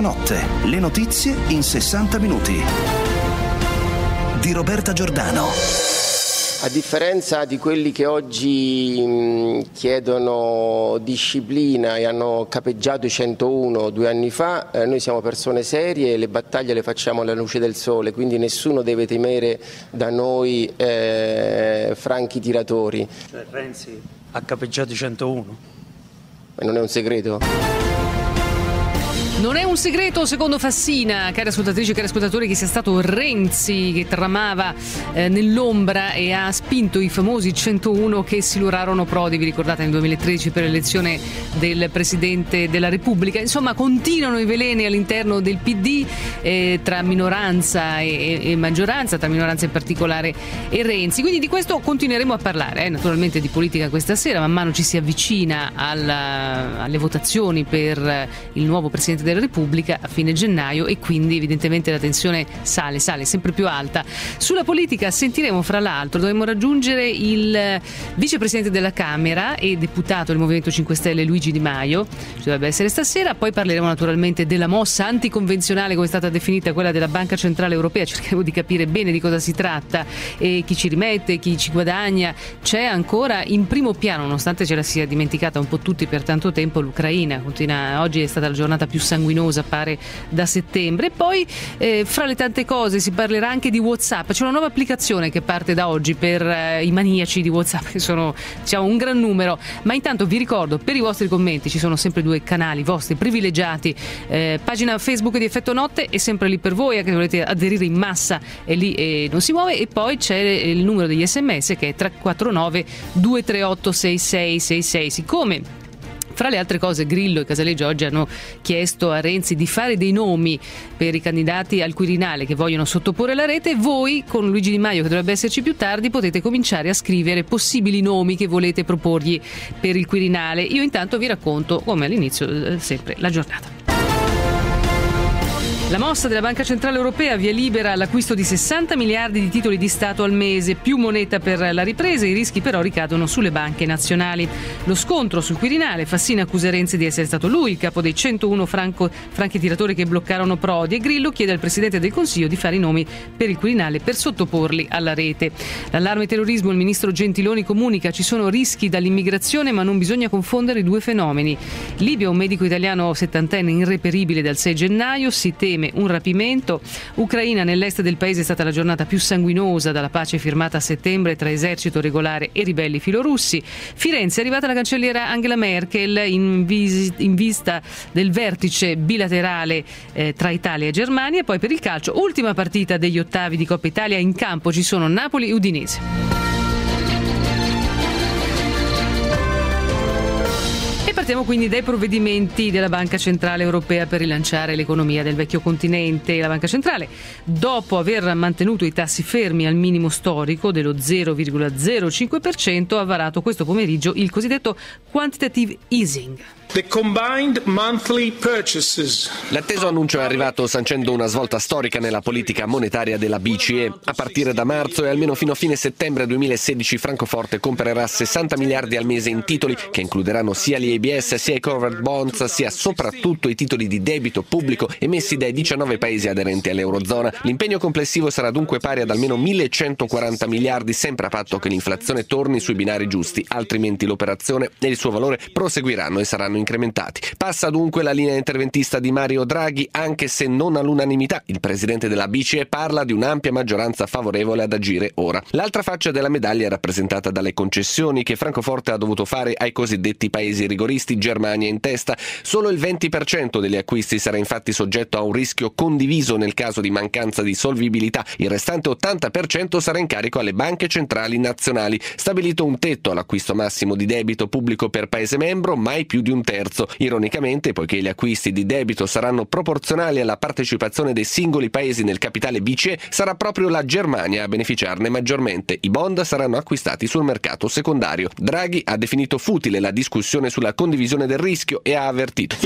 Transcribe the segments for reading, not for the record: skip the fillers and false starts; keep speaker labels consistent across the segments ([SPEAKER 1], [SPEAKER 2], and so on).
[SPEAKER 1] Notte, le notizie in 60 minuti. Di Roberta Giordano.
[SPEAKER 2] A differenza di quelli che oggi chiedono disciplina e hanno capeggiato i 101 2 anni fa, noi siamo persone serie e le battaglie le facciamo alla luce del sole, quindi nessuno deve temere da noi franchi tiratori.
[SPEAKER 3] Cioè Renzi ha capeggiato i 101?
[SPEAKER 2] Ma non è un segreto?
[SPEAKER 4] Non è un segreto, secondo Fassina, care ascoltatrici e cari ascoltatori, che sia stato Renzi che tramava nell'ombra e ha spinto i famosi 101 che silurarono Prodi, vi ricordate, nel 2013 per l'elezione del Presidente della Repubblica. Insomma, continuano i veleni all'interno del PD tra minoranza e maggioranza, tra minoranza in particolare e Renzi. Quindi di questo continueremo a parlare, naturalmente di politica questa sera, man mano ci si avvicina alle votazioni per il nuovo Presidente della Repubblica a fine gennaio e quindi evidentemente la tensione sale sempre più alta. Sulla politica sentiremo, fra l'altro, dovremo raggiungere il vicepresidente della Camera e deputato del Movimento 5 Stelle Luigi Di Maio, ci dovrebbe essere stasera. Poi parleremo naturalmente della mossa anticonvenzionale, come è stata definita, quella della Banca Centrale Europea. Cercheremo di capire bene di cosa si tratta e chi ci rimette, chi ci guadagna. C'è ancora in primo piano, nonostante ce la sia dimenticata un po' tutti per tanto tempo, l'Ucraina. Oggi è stata la giornata più sanguinosa, pare, da settembre. E poi fra le tante cose si parlerà anche di WhatsApp. C'è una nuova applicazione che parte da oggi per i maniaci di WhatsApp, che sono, diciamo, un gran numero. Ma intanto vi ricordo, per i vostri commenti ci sono sempre 2 canali vostri privilegiati, pagina Facebook di Effetto Notte è sempre lì per voi, anche se volete aderire in massa è lì e non si muove. E poi c'è il numero degli SMS che è 349 238 6666. Siccome fra le altre cose Grillo e Casaleggio oggi hanno chiesto a Renzi di fare dei nomi per i candidati al Quirinale che vogliono sottoporre la rete, voi con Luigi Di Maio, che dovrebbe esserci più tardi, potete cominciare a scrivere possibili nomi che volete proporgli per il Quirinale. Io intanto vi racconto, come all'inizio, sempre la giornata. La mossa della Banca Centrale Europea via libera all'acquisto di 60 miliardi di titoli di Stato al mese, più moneta per la ripresa. I rischi però ricadono sulle banche nazionali. Lo scontro sul Quirinale, Fassina accusa Renzi di essere stato lui il capo dei 101 franchi tiratori che bloccarono Prodi, e Grillo chiede al Presidente del Consiglio di fare i nomi per il Quirinale per sottoporli alla rete. L'allarme terrorismo, il ministro Gentiloni comunica: ci sono rischi dall'immigrazione ma non bisogna confondere i 2 fenomeni. Libia, un medico italiano 70enne irreperibile dal 6 gennaio, si teme un rapimento. Ucraina, nell'est del paese è stata la giornata più sanguinosa dalla pace firmata a settembre tra esercito regolare e ribelli filorussi. Firenze è arrivata la cancelliera Angela Merkel in vista del vertice bilaterale tra Italia e Germania. E poi per il calcio, ultima partita degli ottavi di Coppa Italia, in campo ci sono Napoli e Udinese. Partiamo quindi dai provvedimenti della Banca Centrale Europea per rilanciare l'economia del vecchio continente. La Banca Centrale, dopo aver mantenuto i tassi fermi al minimo storico dello 0,05%, ha varato questo pomeriggio il cosiddetto quantitative easing.
[SPEAKER 5] L'atteso annuncio è arrivato sancendo una svolta storica nella politica monetaria della BCE. A partire da marzo e almeno fino a fine settembre 2016 Francoforte comprerà 60 miliardi al mese in titoli che includeranno sia gli ABS sia i covered bonds sia soprattutto i titoli di debito pubblico emessi dai 19 paesi aderenti all'Eurozona. L'impegno complessivo sarà dunque pari ad almeno 1.140 miliardi, sempre a patto che l'inflazione torni sui binari giusti, altrimenti l'operazione e il suo valore proseguiranno e saranno incrementati. Passa dunque la linea interventista di Mario Draghi, anche se non all'unanimità. Il presidente della BCE parla di un'ampia maggioranza favorevole ad agire ora. L'altra faccia della medaglia è rappresentata dalle concessioni che Francoforte ha dovuto fare ai cosiddetti paesi rigoristi, Germania in testa. Solo il 20% degli acquisti sarà infatti soggetto a un rischio condiviso nel caso di mancanza di solvibilità. Il restante 80% sarà in carico alle banche centrali nazionali. Stabilito un tetto all'acquisto massimo di debito pubblico per paese membro, mai più di un terzo. Ironicamente, poiché gli acquisti di debito saranno proporzionali alla partecipazione dei singoli paesi nel capitale BCE, sarà proprio la Germania a beneficiarne maggiormente. I bond saranno acquistati sul mercato secondario. Draghi ha definito futile la discussione sulla condivisione del rischio e ha avvertito: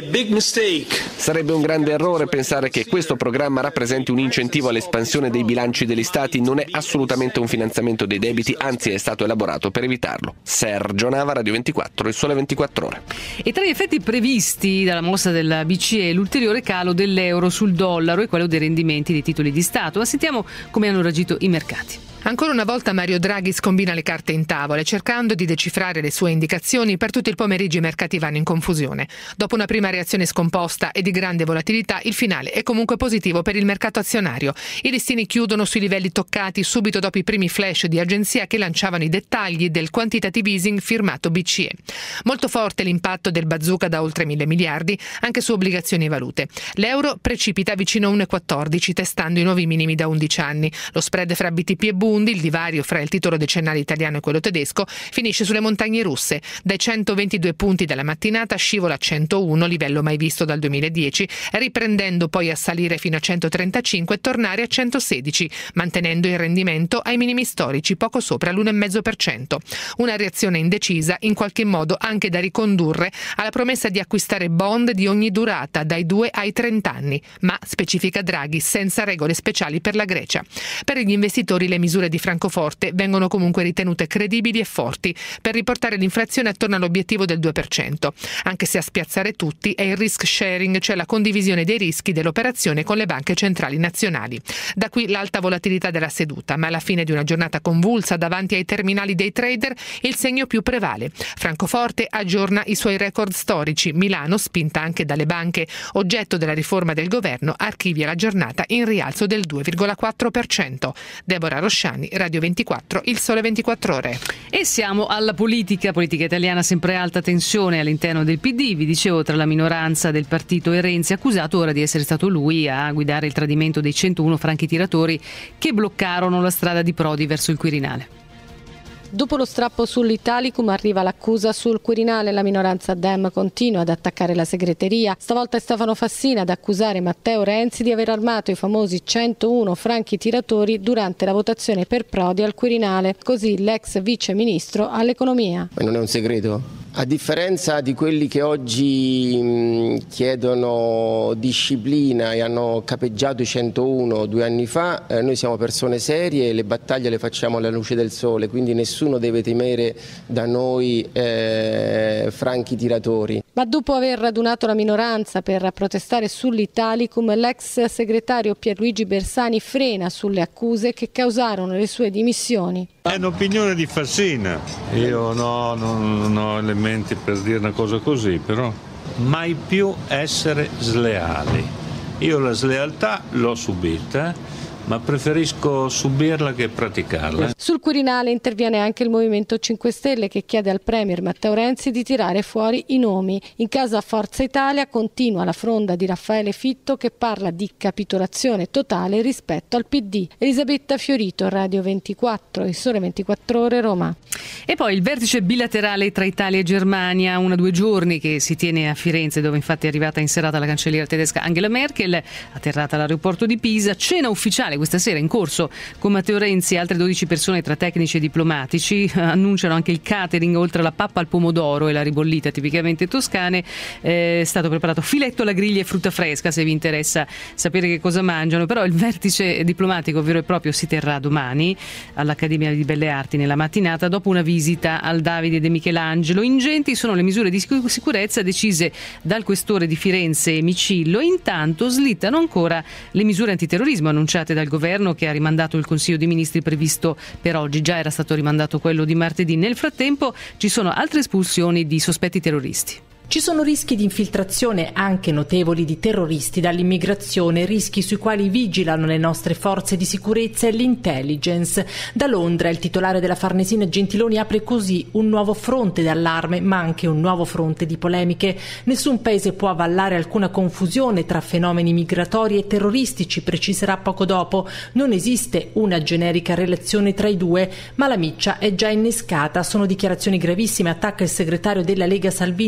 [SPEAKER 5] sarebbe un grande errore pensare che questo programma rappresenti un incentivo all'espansione dei bilanci degli stati, non è assolutamente un finanziamento dei debiti, anzi è stato elaborato per evitarlo. Sergio Nava, Radio 24, Il Sole 24 Ore.
[SPEAKER 4] E tra gli effetti previsti dalla mossa della BCE l'ulteriore calo dell'euro sul dollaro e quello dei rendimenti dei titoli di Stato. Ma sentiamo come hanno reagito i mercati.
[SPEAKER 6] Ancora una volta Mario Draghi scombina le carte in tavola, cercando di decifrare le sue indicazioni. Per tutto il pomeriggio i mercati vanno in confusione. Dopo una prima reazione scomposta e di grande volatilità, il finale è comunque positivo per il mercato azionario. I listini chiudono sui livelli toccati subito dopo i primi flash di agenzia che lanciavano i dettagli del quantitative easing firmato BCE. Molto forte l'impatto del bazooka da oltre 1.000 miliardi anche su obbligazioni e valute. L'euro precipita vicino a 1,14, testando i nuovi minimi da 11 anni. Lo spread fra BTP e Bund, il divario fra il titolo decennale italiano e quello tedesco, finisce sulle montagne russe. Dai 122 punti della mattinata scivola a 101, livello mai visto dal 2010, riprendendo poi a salire fino a 135 e tornare a 116, mantenendo il rendimento ai minimi storici, poco sopra l'1,5%. Una reazione indecisa, in qualche modo anche da ricondurre alla promessa di acquistare bond di ogni durata, dai 2 ai 30 anni, ma, specifica Draghi, senza regole speciali per la Grecia. Per gli investitori le misure di Francoforte vengono comunque ritenute credibili e forti per riportare l'inflazione attorno all'obiettivo del 2%, anche se a spiazzare tutti è il risk sharing, cioè la condivisione dei rischi dell'operazione con le banche centrali nazionali. Da qui l'alta volatilità della seduta, ma alla fine di una giornata convulsa davanti ai terminali dei trader il segno più prevale. Francoforte aggiorna i suoi record storici. Milano, spinta anche dalle banche oggetto della riforma del governo, archivia la giornata in rialzo del 2,4%. Deborah Rosciani, Radio 24, Il Sole 24 Ore.
[SPEAKER 4] E siamo alla politica italiana, sempre alta tensione all'interno del PD, vi dicevo, tra la minoranza del partito e Renzi, accusato ora di essere stato lui a guidare il tradimento dei 101 franchi tiratori che bloccarono la strada di Prodi verso il Quirinale.
[SPEAKER 7] Dopo lo strappo sull'Italicum arriva l'accusa sul Quirinale. La minoranza Dem continua ad attaccare la segreteria. Stavolta è Stefano Fassina ad accusare Matteo Renzi di aver armato i famosi 101 franchi tiratori durante la votazione per Prodi al Quirinale. Così l'ex vice ministro all'economia.
[SPEAKER 2] Ma non è un segreto? A differenza di quelli che oggi chiedono disciplina e hanno capeggiato i 101 2 anni fa, noi siamo persone serie e le battaglie le facciamo alla luce del sole, quindi nessuno deve temere da noi franchi tiratori.
[SPEAKER 7] Ma dopo aver radunato la minoranza per protestare sull'Italicum, l'ex segretario Pierluigi Bersani frena sulle accuse che causarono le sue dimissioni.
[SPEAKER 8] È un'opinione di Fassina, io non ho elementi per dire una cosa così, però mai più essere sleali. Io la slealtà l'ho subita, ma preferisco subirla che praticarla.
[SPEAKER 7] Sul Quirinale interviene anche il Movimento 5 Stelle che chiede al Premier Matteo Renzi di tirare fuori i nomi. In casa Forza Italia continua la fronda di Raffaele Fitto che parla di capitolazione totale rispetto al PD. Elisabetta Fiorito, Radio 24, Il Sole 24 Ore, Roma.
[SPEAKER 4] E poi il vertice bilaterale tra Italia e Germania, 1-2 giorni, che si tiene a Firenze, dove infatti è arrivata in serata la cancelliera tedesca Angela Merkel, atterrata all'aeroporto di Pisa. Cena ufficiale questa sera in corso con Matteo Renzi e altre 12 persone tra tecnici e diplomatici. Annunciano anche il catering, oltre alla pappa al pomodoro e la ribollita tipicamente toscane. È stato preparato filetto alla griglia e frutta fresca, se vi interessa sapere che cosa mangiano. Però il vertice diplomatico vero e proprio si terrà domani all'Accademia di Belle Arti nella mattinata, dopo una visita al Davide De Michelangelo. Ingenti sono le misure di sicurezza decise dal questore di Firenze Micillo. Intanto slittano ancora le misure antiterrorismo annunciate dal governo, che ha rimandato il Consiglio dei Ministri previsto per oggi. Già era stato rimandato quello di martedì. Nel frattempo ci sono altre espulsioni di sospetti terroristi.
[SPEAKER 9] Ci sono rischi di infiltrazione anche notevoli di terroristi dall'immigrazione, rischi sui quali vigilano le nostre forze di sicurezza e l'intelligence. Da Londra il titolare della Farnesina Gentiloni apre così un nuovo fronte d'allarme, ma anche un nuovo fronte di polemiche. Nessun paese può avallare alcuna confusione tra fenomeni migratori e terroristici, preciserà poco dopo. Non esiste una generica relazione tra i due, ma la miccia è già innescata. Sono dichiarazioni gravissime, attacca il segretario della Lega Salvini, il quale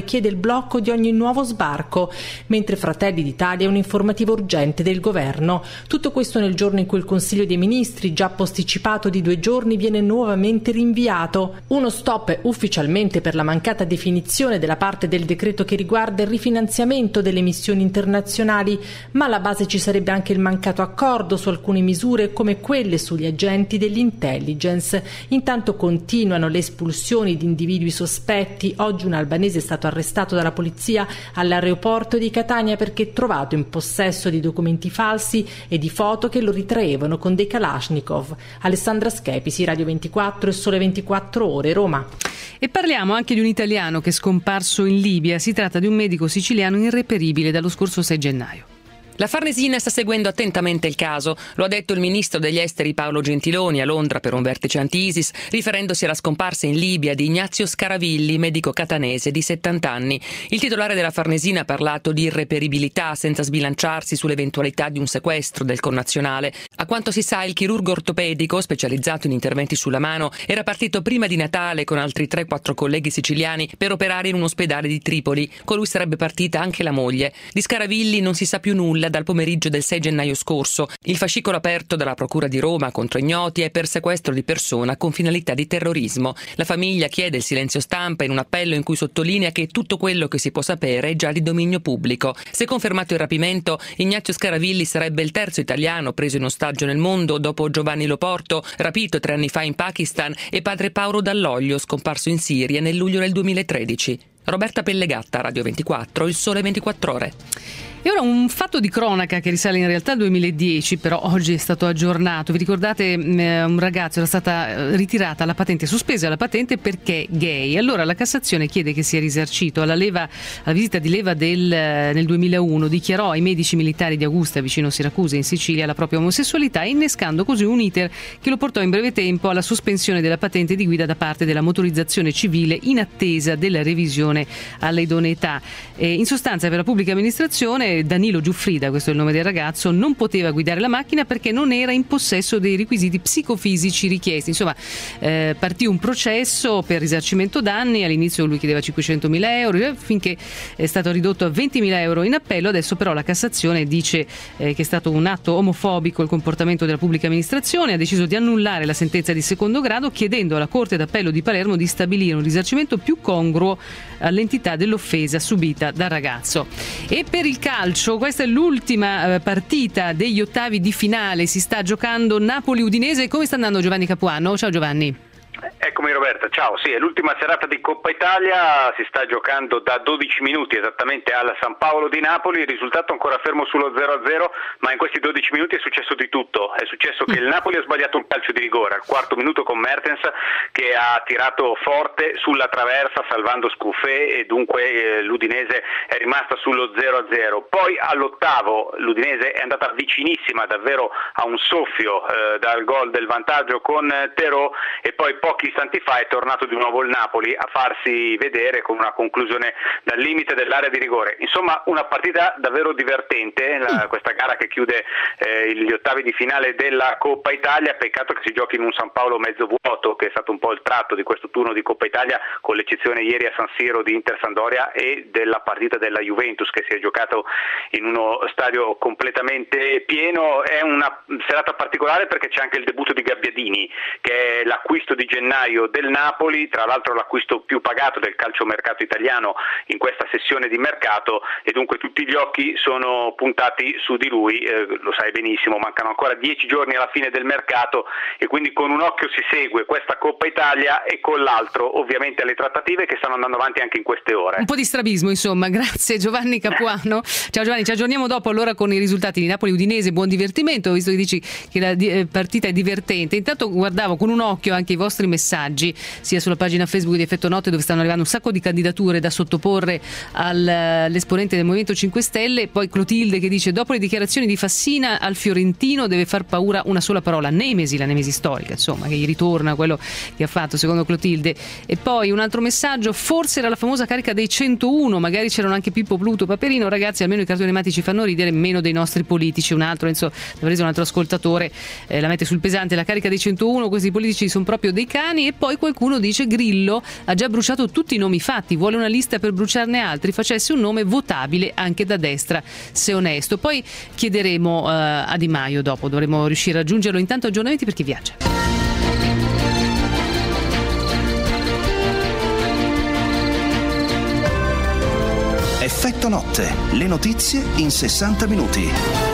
[SPEAKER 9] chiede il blocco di ogni nuovo sbarco, mentre Fratelli d'Italia è un'informativa urgente del governo. Tutto questo nel giorno in cui il Consiglio dei Ministri, già posticipato di 2 giorni, viene nuovamente rinviato. Uno stop ufficialmente per la mancata definizione della parte del decreto che riguarda il rifinanziamento delle missioni internazionali, ma alla base ci sarebbe anche il mancato accordo su alcune misure come quelle sugli agenti dell'intelligence. Intanto continuano le espulsioni di individui sospetti. Oggi un albanese è stato arrestato dalla polizia all'aeroporto di Catania perché trovato in possesso di documenti falsi e di foto che lo ritraevano con dei Kalashnikov. Alessandra Schepisi, Radio 24 e Sole 24 Ore, Roma.
[SPEAKER 4] E parliamo anche di un italiano che è scomparso in Libia. Si tratta di un medico siciliano irreperibile dallo scorso 6 gennaio.
[SPEAKER 10] La Farnesina sta seguendo attentamente il caso, lo ha detto il ministro degli esteri Paolo Gentiloni a Londra per un vertice anti-ISIS, riferendosi alla scomparsa in Libia di Ignazio Scaravilli, medico catanese di 70 anni. Il titolare della Farnesina ha parlato di irreperibilità senza sbilanciarsi sull'eventualità di un sequestro del connazionale. A quanto si sa, il chirurgo ortopedico, specializzato in interventi sulla mano, era partito prima di Natale con altri 3-4 colleghi siciliani per operare in un ospedale di Tripoli. Con lui sarebbe partita anche la moglie. Di Scaravilli non si sa più nulla dal pomeriggio del 6 gennaio scorso. Il fascicolo aperto dalla Procura di Roma contro ignoti è per sequestro di persona con finalità di terrorismo. La famiglia chiede il silenzio stampa in un appello in cui sottolinea che tutto quello che si può sapere è già di dominio pubblico. Se confermato il rapimento, Ignazio Scaravilli sarebbe il terzo italiano preso in ostaggio nel mondo dopo Giovanni Loporto, rapito 3 anni fa in Pakistan, e padre Paolo Dall'Oglio, scomparso in Siria nel luglio del 2013. Roberta Pellegatta, Radio 24, Il Sole 24 Ore.
[SPEAKER 4] E ora un fatto di cronaca che risale in realtà al 2010, però oggi è stato aggiornato. Vi ricordate un ragazzo, era stata ritirata la patente, sospesa la patente perché gay. Allora la Cassazione chiede che sia risarcito. Alla visita di leva nel 2001 dichiarò ai medici militari di Augusta, vicino Siracusa in Sicilia, la propria omosessualità, innescando così un iter che lo portò in breve tempo alla sospensione della patente di guida da parte della motorizzazione civile in attesa della revisione alle idoneità. In sostanza, per la pubblica amministrazione Danilo Giuffrida, questo è il nome del ragazzo, non poteva guidare la macchina perché non era in possesso dei requisiti psicofisici richiesti. Insomma, partì un processo per risarcimento danni. All'inizio lui chiedeva 500.000 euro, finché è stato ridotto a 20.000 euro in appello. Adesso però la Cassazione dice che è stato un atto omofobico il comportamento della pubblica amministrazione, ha deciso di annullare la sentenza di secondo grado, chiedendo alla Corte d'Appello di Palermo di stabilire un risarcimento più congruo all'entità dell'offesa subita dal ragazzo. E per il calcio, questa è l'ultima partita degli ottavi di finale, si sta giocando Napoli-Udinese. Come sta andando Giovanni Capuano? Ciao Giovanni.
[SPEAKER 11] Eccomi Roberta, ciao. Sì, è l'ultima serata di Coppa Italia, si sta giocando da 12 minuti esattamente al San Paolo di Napoli, il risultato ancora fermo sullo 0-0, ma in questi 12 minuti è successo di tutto. È successo che il Napoli ha sbagliato un calcio di rigore al 4° minuto con Mertens, che ha tirato forte sulla traversa salvando Scuffé, e dunque l'Udinese è rimasta sullo 0-0. Poi all'8° l'Udinese è andata vicinissima davvero a un soffio dal gol del vantaggio con Terò, e poi pochi istanti fa è tornato di nuovo il Napoli a farsi vedere con una conclusione dal limite dell'area di rigore. Insomma, una partita davvero divertente, questa gara che chiude gli ottavi di finale della Coppa Italia. Peccato che si giochi in un San Paolo mezzo vuoto, che è stato un po' il tratto di questo turno di Coppa Italia, con l'eccezione ieri a San Siro di Inter-Sampdoria e della partita della Juventus che si è giocato in uno stadio completamente pieno. È una serata particolare perché c'è anche il debutto di Gabbiadini, che è l'acquisto di gennaio del Napoli, tra l'altro l'acquisto più pagato del calciomercato italiano in questa sessione di mercato, e dunque tutti gli occhi sono puntati su di lui. Lo sai benissimo, mancano ancora 10 giorni alla fine del mercato, e quindi con un occhio si segue questa Coppa Italia e con l'altro ovviamente alle trattative che stanno andando avanti anche in queste ore.
[SPEAKER 4] Un po' di strabismo, insomma. Grazie Giovanni Capuano. Ciao Giovanni, ci aggiorniamo dopo allora con i risultati di Napoli-Udinese. Buon divertimento, visto che dici che la partita è divertente. Intanto guardavo con un occhio anche i vostri messaggi, sia sulla pagina Facebook di Effetto Notte, dove stanno arrivando un sacco di candidature da sottoporre all'esponente del Movimento 5 Stelle. Poi Clotilde che dice: dopo le dichiarazioni di Fassina al Fiorentino deve far paura una sola parola, Nemesi, la Nemesi storica, insomma, che gli ritorna quello che ha fatto secondo Clotilde. E poi un altro messaggio: forse era la famosa carica dei 101, magari c'erano anche Pippo, Pluto, Paperino. Ragazzi, almeno i cartoni animati ci fanno ridere, meno dei nostri politici. Un altro ascoltatore la mette sul pesante, la carica dei 101, questi politici sono proprio dei cani. E poi qualcuno dice Grillo ha già bruciato tutti i nomi fatti, vuole una lista per bruciarne altri, facesse un nome votabile anche da destra, se onesto. Poi chiederemo a Di Maio dopo, dovremo riuscire a raggiungerlo. Intanto aggiornamenti per chi viaggia.
[SPEAKER 1] Effetto notte, le notizie in 60 minuti.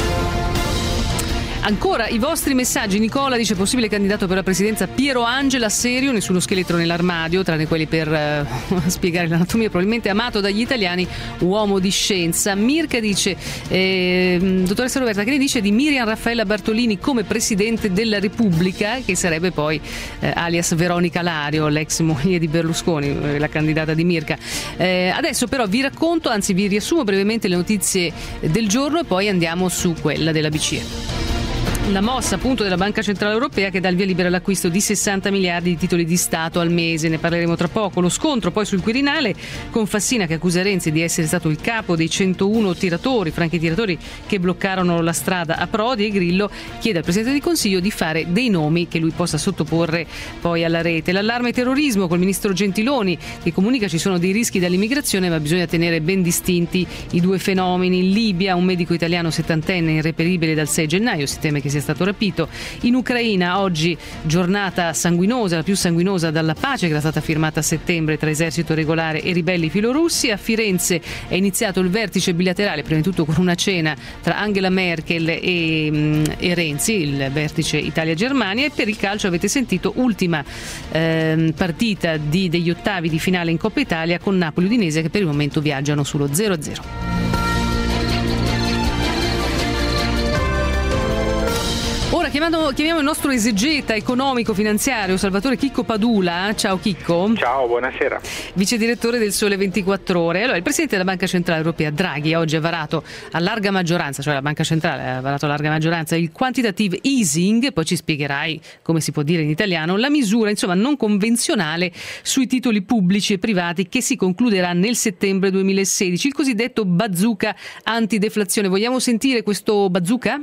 [SPEAKER 4] Ancora i vostri messaggi. Nicola dice: possibile candidato per la presidenza Piero Angela, serio, nessuno scheletro nell'armadio, tranne quelli per spiegare l'anatomia, probabilmente amato dagli italiani, uomo di scienza. Mirka dice: dottoressa Roberta, che ne dice di Miriam Raffaella Bartolini come presidente della Repubblica, che sarebbe poi alias Veronica Lario, l'ex moglie di Berlusconi, la candidata di Mirka. Adesso però vi racconto, anzi vi riassumo brevemente le notizie del giorno e poi andiamo su quella della BCE. La mossa appunto della Banca Centrale Europea che dà il via libera all'acquisto di 60 miliardi di titoli di Stato al mese, ne parleremo tra poco. Lo scontro poi sul Quirinale con Fassina che accusa Renzi di essere stato il capo dei 101 tiratori, franchi tiratori che bloccarono la strada a Prodi, e Grillo chiede al Presidente del Consiglio di fare dei nomi che lui possa sottoporre poi alla rete. L'allarme terrorismo col ministro Gentiloni che comunica ci sono dei rischi dall'immigrazione ma bisogna tenere ben distinti i due fenomeni. In Libia un medico italiano 70enne irreperibile dal 6 gennaio, si teme che sia stato rapito. In Ucraina oggi giornata sanguinosa, la più sanguinosa dalla pace che era stata firmata a settembre tra esercito regolare e ribelli filorussi. A Firenze è iniziato il vertice bilaterale, prima di tutto con una cena tra Angela Merkel e Renzi, il vertice Italia-Germania. E per il calcio avete sentito ultima partita degli ottavi di finale in Coppa Italia con Napoli Udinese che per il momento viaggiano sullo 0-0. Ora chiamiamo il nostro esegeta economico-finanziario Salvatore Chicco Padula. Ciao Chicco.
[SPEAKER 12] Ciao, buonasera.
[SPEAKER 4] Vice direttore del Sole 24 Ore. Allora, il Presidente della Banca Centrale Europea Draghi oggi ha varato a larga maggioranza, cioè la Banca Centrale ha varato a larga maggioranza il quantitative easing, poi ci spiegherai come si può dire in italiano, la misura insomma non convenzionale sui titoli pubblici e privati che si concluderà nel settembre 2016, il cosiddetto bazooka antideflazione. Vogliamo sentire questo bazooka?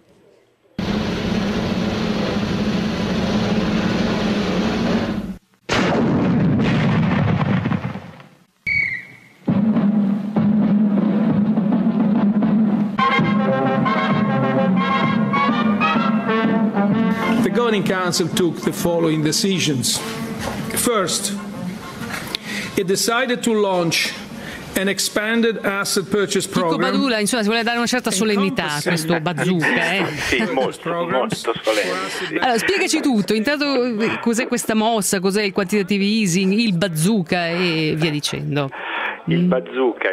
[SPEAKER 13] The Governing Council took the following decisions. First, it decided to launch an expanded asset purchase program.
[SPEAKER 4] Chicco Padula, insomma, si vuole dare una certa solennità a questo bazooka.
[SPEAKER 12] Sì, molto solenne. Sì.
[SPEAKER 4] Allora, spiegaci tutto. Intanto, cos'è questa mossa, cos'è il quantitative easing, il bazooka e via dicendo.
[SPEAKER 12] Il bazooka.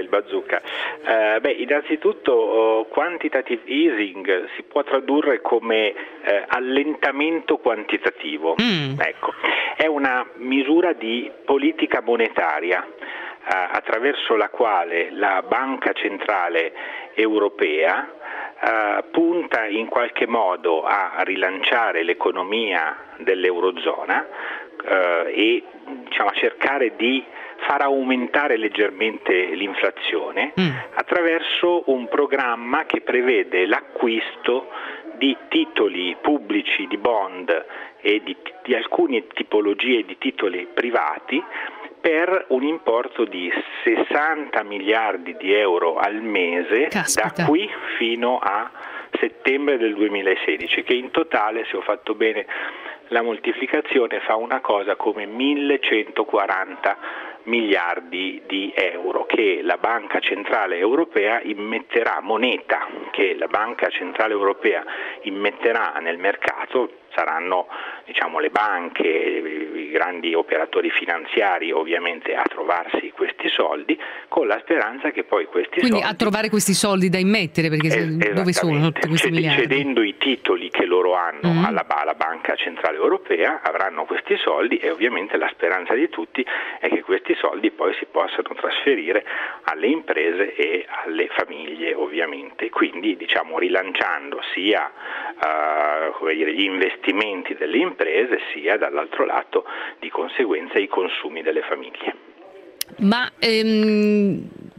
[SPEAKER 12] Innanzitutto quantitative easing si può tradurre come allentamento quantitativo. Ecco, è una misura di politica monetaria attraverso la quale la Banca Centrale Europea punta in qualche modo a rilanciare l'economia dell'Eurozona e a cercare di far aumentare leggermente l'inflazione attraverso un programma che prevede l'acquisto di titoli pubblici, di bond e di alcune tipologie di titoli privati per un importo di 60 miliardi di euro al mese. Caspita. Da qui fino a settembre del 2016, che in totale, se ho fatto bene la moltiplicazione, fa una cosa come 1140 miliardi di euro che la Banca Centrale Europea immetterà, moneta che la Banca Centrale Europea immetterà nel mercato. Saranno le banche, i grandi operatori finanziari ovviamente a trovarsi questi soldi, con la speranza che poi questi
[SPEAKER 4] soldi...
[SPEAKER 12] Quindi
[SPEAKER 4] a trovare questi soldi da immettere, perché dove sono tutti questi miliardi?
[SPEAKER 12] Cedendo i titoli che loro hanno alla Banca Centrale Europea avranno questi soldi, e ovviamente la speranza di tutti è che questi soldi poi si possano trasferire alle imprese e alle famiglie ovviamente, quindi rilanciando sia gli investimenti delle imprese sia dall'altro lato di conseguenza i consumi delle famiglie.
[SPEAKER 4] Ma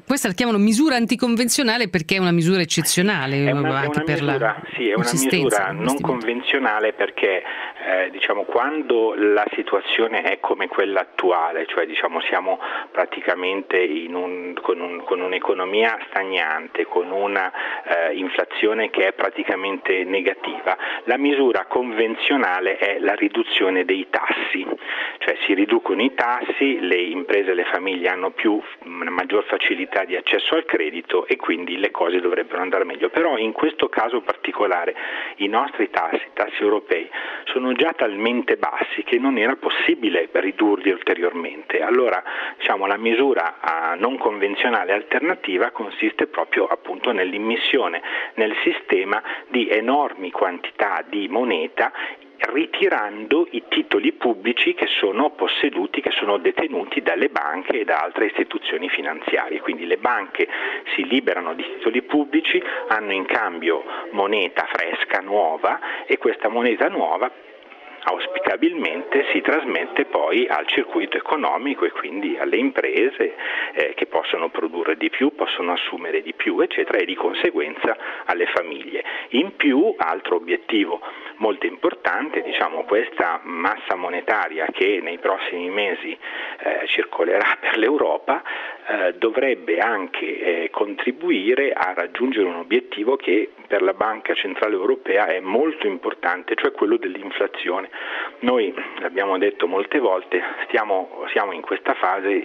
[SPEAKER 4] questa la chiamano misura anticonvenzionale perché è una misura eccezionale.
[SPEAKER 12] È una misura non convenzionale perché quando la situazione è come quella attuale, cioè siamo praticamente con un'economia stagnante, con una inflazione che è praticamente negativa, la misura convenzionale è la riduzione dei tassi, cioè si riducono i tassi, le imprese e le famiglie hanno una maggior facilità di accesso al credito e quindi le cose dovrebbero andare meglio. Però in questo caso particolare i nostri tassi europei sono già talmente bassi che non era possibile ridurli ulteriormente. Allora la misura non convenzionale alternativa consiste proprio appunto nell'immissione nel sistema di enormi quantità di moneta, ritirando i titoli pubblici che sono posseduti, che sono detenuti dalle banche e da altre istituzioni finanziarie. Quindi le banche si liberano di titoli pubblici, hanno in cambio moneta fresca, nuova, e questa moneta nuova auspicabilmente si trasmette poi al circuito economico e quindi alle imprese che possono produrre di più, possono assumere di più, eccetera, e di conseguenza alle famiglie. In più, altro obiettivo molto importante, questa massa monetaria che nei prossimi mesi circolerà per l'Europa dovrebbe anche contribuire a raggiungere un obiettivo che per la Banca Centrale Europea è molto importante, cioè quello dell'inflazione. Noi, l'abbiamo detto molte volte, siamo in questa fase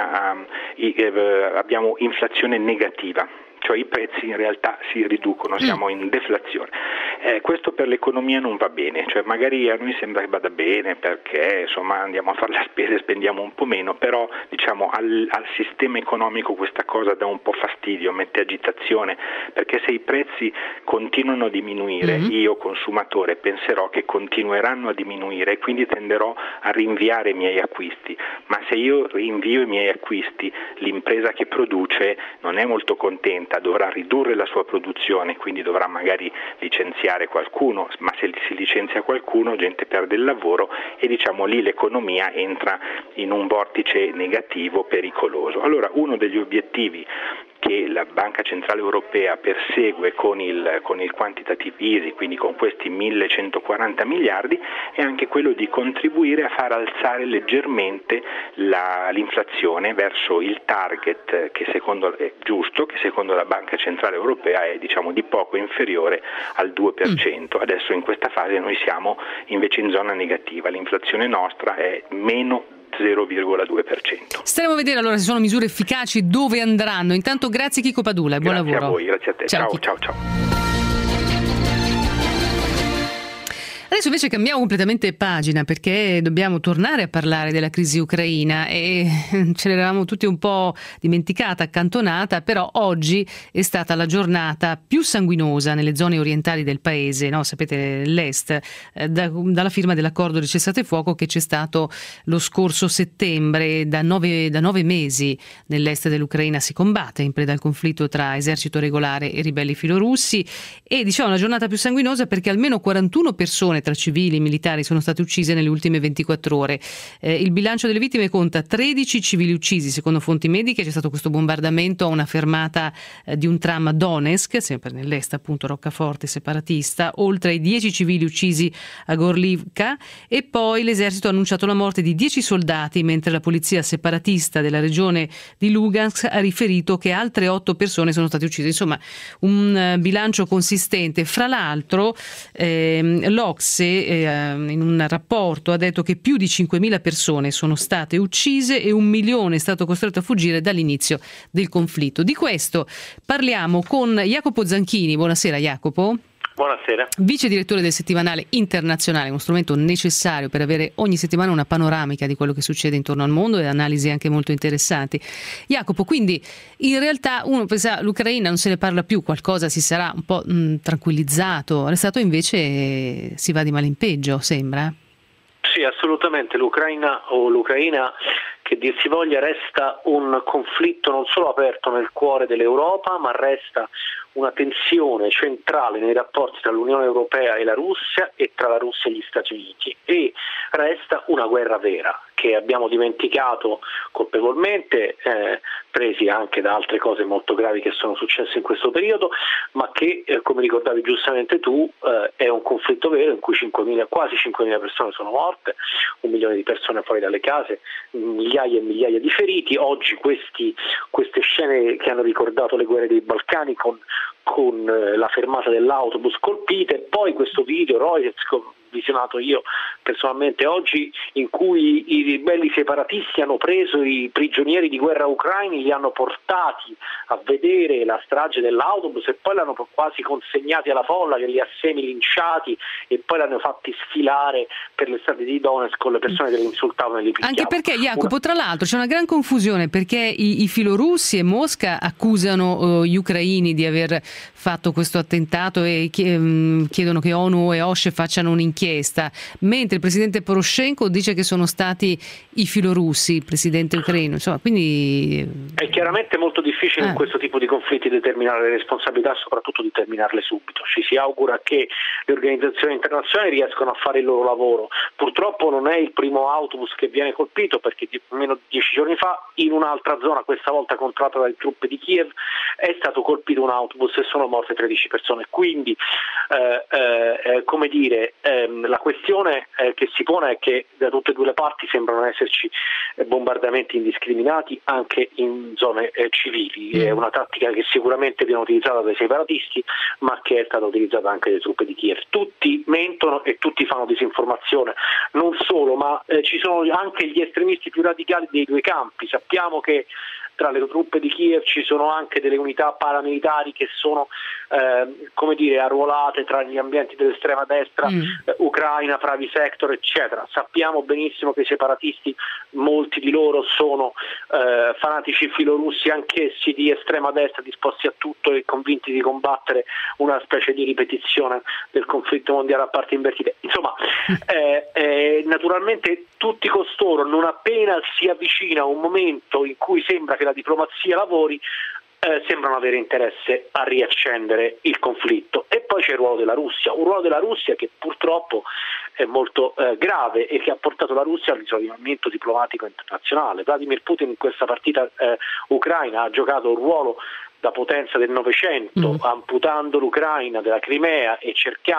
[SPEAKER 12] abbiamo inflazione negativa, cioè i prezzi in realtà si riducono, siamo in deflazione. Questo per l'economia non va bene, cioè magari a noi sembra che vada bene perché andiamo a fare la spesa e spendiamo un po' meno, però al sistema economico questa cosa dà un po' fastidio, mette agitazione, perché se i prezzi continuano a diminuire, io consumatore penserò che continueranno a diminuire e quindi tenderò a rinviare i miei acquisti, ma se io rinvio i miei acquisti, l'impresa che produce non è molto contenta, dovrà ridurre la sua produzione, quindi dovrà magari licenziare qualcuno, ma se si licenzia qualcuno gente perde il lavoro e lì l'economia entra in un vortice negativo pericoloso. Allora uno degli obiettivi che la Banca Centrale Europea persegue con il quantitative easing, quindi con questi 1.140 miliardi, è anche quello di contribuire a far alzare leggermente l'inflazione verso il target che secondo è giusto, che secondo la Banca Centrale Europea è di poco inferiore al 2%. Adesso in questa fase noi siamo invece in zona negativa, l'inflazione nostra è meno 0,2%.
[SPEAKER 4] Staremo a vedere allora se sono misure efficaci, dove andranno. Intanto grazie Chico Padula e buon lavoro.
[SPEAKER 12] Grazie a voi, grazie a te. Ciao.
[SPEAKER 4] Adesso invece cambiamo completamente pagina perché dobbiamo tornare a parlare della crisi ucraina e ce l'eravamo tutti un po' dimenticata, accantonata, però oggi è stata la giornata più sanguinosa nelle zone orientali del paese, no? Sapete, l'est, dalla firma dell'accordo di cessate fuoco che c'è stato lo scorso settembre. Da nove mesi nell'est dell'Ucraina si combatte in preda al conflitto tra esercito regolare e ribelli filorussi e la giornata più sanguinosa perché almeno 41 persone tra civili e militari sono state uccise nelle ultime 24 ore. Il bilancio delle vittime conta 13 civili uccisi, secondo fonti mediche. C'è stato questo bombardamento a una fermata di un tram a Donetsk, sempre nell'est appunto, roccaforte separatista, oltre ai 10 civili uccisi a Gorlivka, e poi l'esercito ha annunciato la morte di 10 soldati, mentre la polizia separatista della regione di Lugansk ha riferito che altre 8 persone sono state uccise. Insomma, un bilancio consistente. Fra l'altro l'Ocse in un rapporto ha detto che più di 5.000 persone sono state uccise e 1 milione è stato costretto a fuggire dall'inizio del conflitto. Di questo parliamo con Jacopo Zanchini. Buonasera Jacopo.
[SPEAKER 14] Buonasera.
[SPEAKER 4] Vice direttore del settimanale Internazionale, uno strumento necessario per avere ogni settimana una panoramica di quello che succede intorno al mondo e analisi anche molto interessanti. Jacopo, quindi in realtà uno pensa l'Ucraina non se ne parla più, qualcosa si sarà un po' tranquillizzato, restato invece si va di male in peggio, sembra?
[SPEAKER 14] Sì, assolutamente. L'Ucraina che dir si voglia resta un conflitto non solo aperto nel cuore dell'Europa, ma resta una tensione centrale nei rapporti tra l'Unione Europea e la Russia e tra la Russia e gli Stati Uniti, e resta una guerra vera che abbiamo dimenticato colpevolmente, presi anche da altre cose molto gravi che sono successe in questo periodo, ma che come ricordavi giustamente tu è un conflitto vero in cui quasi 5.000 persone sono morte, 1 milione di persone fuori dalle case, migliaia e migliaia di feriti. Oggi queste scene che hanno ricordato le guerre dei Balcani con la fermata dell'autobus colpite, poi questo video Reuters visionato io personalmente oggi, in cui i ribelli separatisti hanno preso i prigionieri di guerra ucraini, li hanno portati a vedere la strage dell'autobus e poi l'hanno quasi consegnati alla folla che li ha semi-linciati e poi l'hanno fatti sfilare per le strade di Donetsk con le persone che li insultavano e li picchiavano.
[SPEAKER 4] Anche perché, Jacopo, tra l'altro c'è una gran confusione, perché i filorussi e Mosca accusano gli ucraini di aver fatto questo attentato e chiedono che ONU e OSCE facciano un'inchiesta, mentre il presidente Poroshenko dice che sono stati i filorussi, il presidente ucraino. Insomma, quindi
[SPEAKER 14] è chiaramente molto difficile in questo tipo di conflitti determinare le responsabilità, soprattutto determinarle subito. Ci si augura che le organizzazioni internazionali riescano a fare il loro lavoro. Purtroppo non è il primo autobus che viene colpito, perché meno di 10 giorni fa in un'altra zona, questa volta controllata dalle truppe di Kiev, è stato colpito un autobus e sono morte 13 persone. Quindi la questione che si pone è che da tutte e due le parti sembrano esserci bombardamenti indiscriminati anche in zone civili. È una tattica che sicuramente viene utilizzata dai separatisti, ma che è stata utilizzata anche dalle truppe di Kiev. Tutti mentono e tutti fanno disinformazione. Non solo, ma ci sono anche gli estremisti più radicali dei due campi. Sappiamo che tra le truppe di Kiev ci sono anche delle unità paramilitari che sono arruolate tra gli ambienti dell'estrema destra ucraina, Pravi Sector, eccetera. Sappiamo benissimo che i separatisti, molti di loro sono fanatici filorussi, anch'essi di estrema destra, disposti a tutto e convinti di combattere una specie di ripetizione del conflitto mondiale a parti invertite. Insomma, naturalmente tutti costoro, non appena si avvicina un momento in cui sembra che la diplomazia lavori, sembrano avere interesse a riaccendere il conflitto. E poi c'è il ruolo della Russia, un ruolo della Russia che purtroppo è molto grave e che ha portato la Russia all'isolamento diplomatico internazionale. Vladimir Putin in questa partita ucraina ha giocato un ruolo da potenza del Novecento, amputando l'Ucraina della Crimea e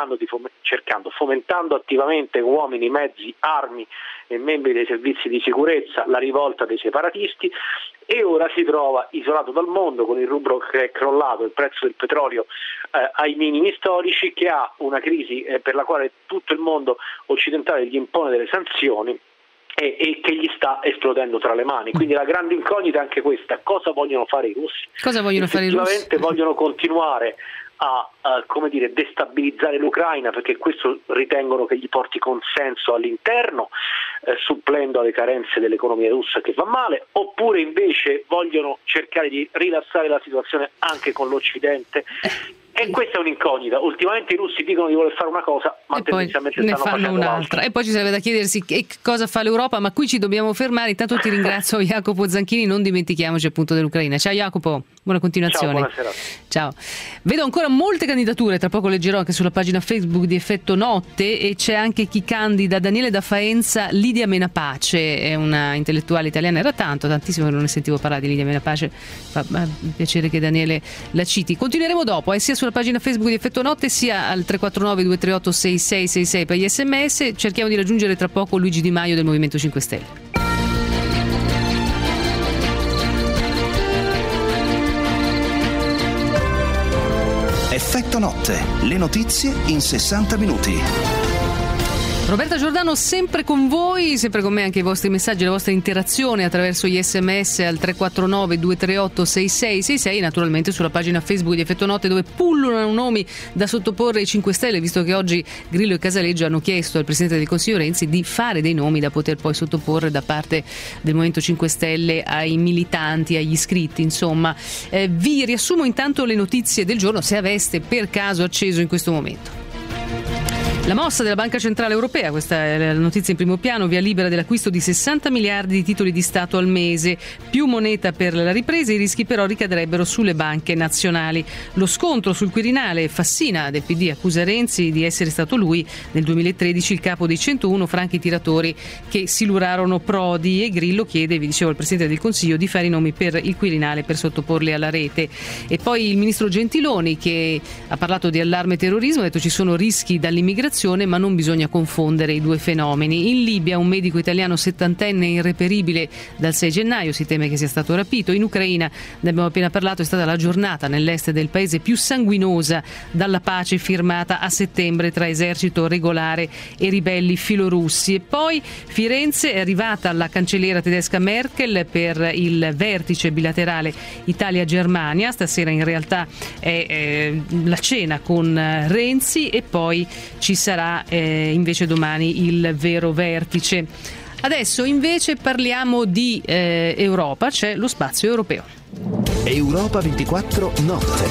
[SPEAKER 14] fomentando attivamente uomini, mezzi, armi e membri dei servizi di sicurezza la rivolta dei separatisti, e ora si trova isolato dal mondo con il rublo che è crollato, il prezzo del petrolio ai minimi storici, che ha una crisi per la quale tutto il mondo occidentale gli impone delle sanzioni e che gli sta esplodendo tra le mani. Quindi la grande incognita è anche questa: cosa vogliono fare i russi?
[SPEAKER 4] Cosa vogliono fare i russi?
[SPEAKER 14] Effettivamente vogliono continuare a destabilizzare l'Ucraina, perché questo ritengono che gli porti consenso all'interno, supplendo alle carenze dell'economia russa che va male, oppure invece vogliono cercare di rilassare la situazione anche con l'Occidente. E questa è un'incognita. Ultimamente i russi dicono di voler fare una cosa, ma tendenzialmente
[SPEAKER 4] ne
[SPEAKER 14] stanno
[SPEAKER 4] fanno
[SPEAKER 14] facendo
[SPEAKER 4] un'altra. E poi ci sarebbe da chiedersi che cosa fa l'Europa, ma qui ci dobbiamo fermare. Intanto ti ringrazio, Jacopo Zanchini, non dimentichiamoci appunto dell'Ucraina. Ciao Jacopo, buona continuazione.
[SPEAKER 14] Ciao, buonasera.
[SPEAKER 4] Ciao. Vedo ancora molte candidature, tra poco leggerò anche sulla pagina Facebook di Effetto Notte, e c'è anche chi candida Daniele da Faenza Lidia Menapace, è una intellettuale italiana. Era tantissimo che non ne sentivo parlare di Lidia Menapace, fa piacere che Daniele la citi. Continueremo dopo, sia sulla pagina Facebook di Effetto Notte sia al 349 238 6666 per gli SMS. Cerchiamo di raggiungere tra poco Luigi Di Maio del Movimento 5 Stelle.
[SPEAKER 1] Effetto Notte, le notizie in 60 minuti.
[SPEAKER 4] Roberta Giordano sempre con voi, sempre con me anche i vostri messaggi, la vostra interazione attraverso gli SMS al 349 238 6666, naturalmente sulla pagina Facebook di Effetto Notte, dove pullulano nomi da sottoporre ai 5 Stelle, visto che oggi Grillo e Casaleggio hanno chiesto al Presidente del Consiglio Renzi di fare dei nomi da poter poi sottoporre da parte del Movimento 5 Stelle ai militanti, agli iscritti, insomma. Vi riassumo intanto le notizie del giorno, se aveste per caso acceso in questo momento. La mossa della Banca Centrale Europea, questa è la notizia in primo piano, via libera dell'acquisto di 60 miliardi di titoli di Stato al mese, più moneta per la ripresa, i rischi però ricadrebbero sulle banche nazionali. Lo scontro sul Quirinale, Fassina del PD accusa Renzi di essere stato lui nel 2013 il capo dei 101 franchi tiratori che silurarono Prodi, e Grillo chiede, vi dicevo al Presidente del Consiglio, di fare i nomi per il Quirinale per sottoporli alla rete. E poi il ministro Gentiloni che ha parlato di allarme terrorismo, ha detto ci sono rischi dall'immigrazione ma non bisogna confondere i due fenomeni. In Libia un medico italiano 70enne irreperibile dal 6 gennaio, si teme che sia stato rapito. In Ucraina, ne abbiamo appena parlato, è stata la giornata nell'est del paese più sanguinosa dalla pace firmata a settembre tra esercito regolare e ribelli filorussi. E poi Firenze, è arrivata la cancelliera tedesca Merkel per il vertice bilaterale Italia-Germania. Stasera in realtà è la cena con Renzi e poi ci sarà invece domani il vero vertice. Adesso invece parliamo di Europa, c'è lo spazio europeo.
[SPEAKER 1] Europa 24 notte.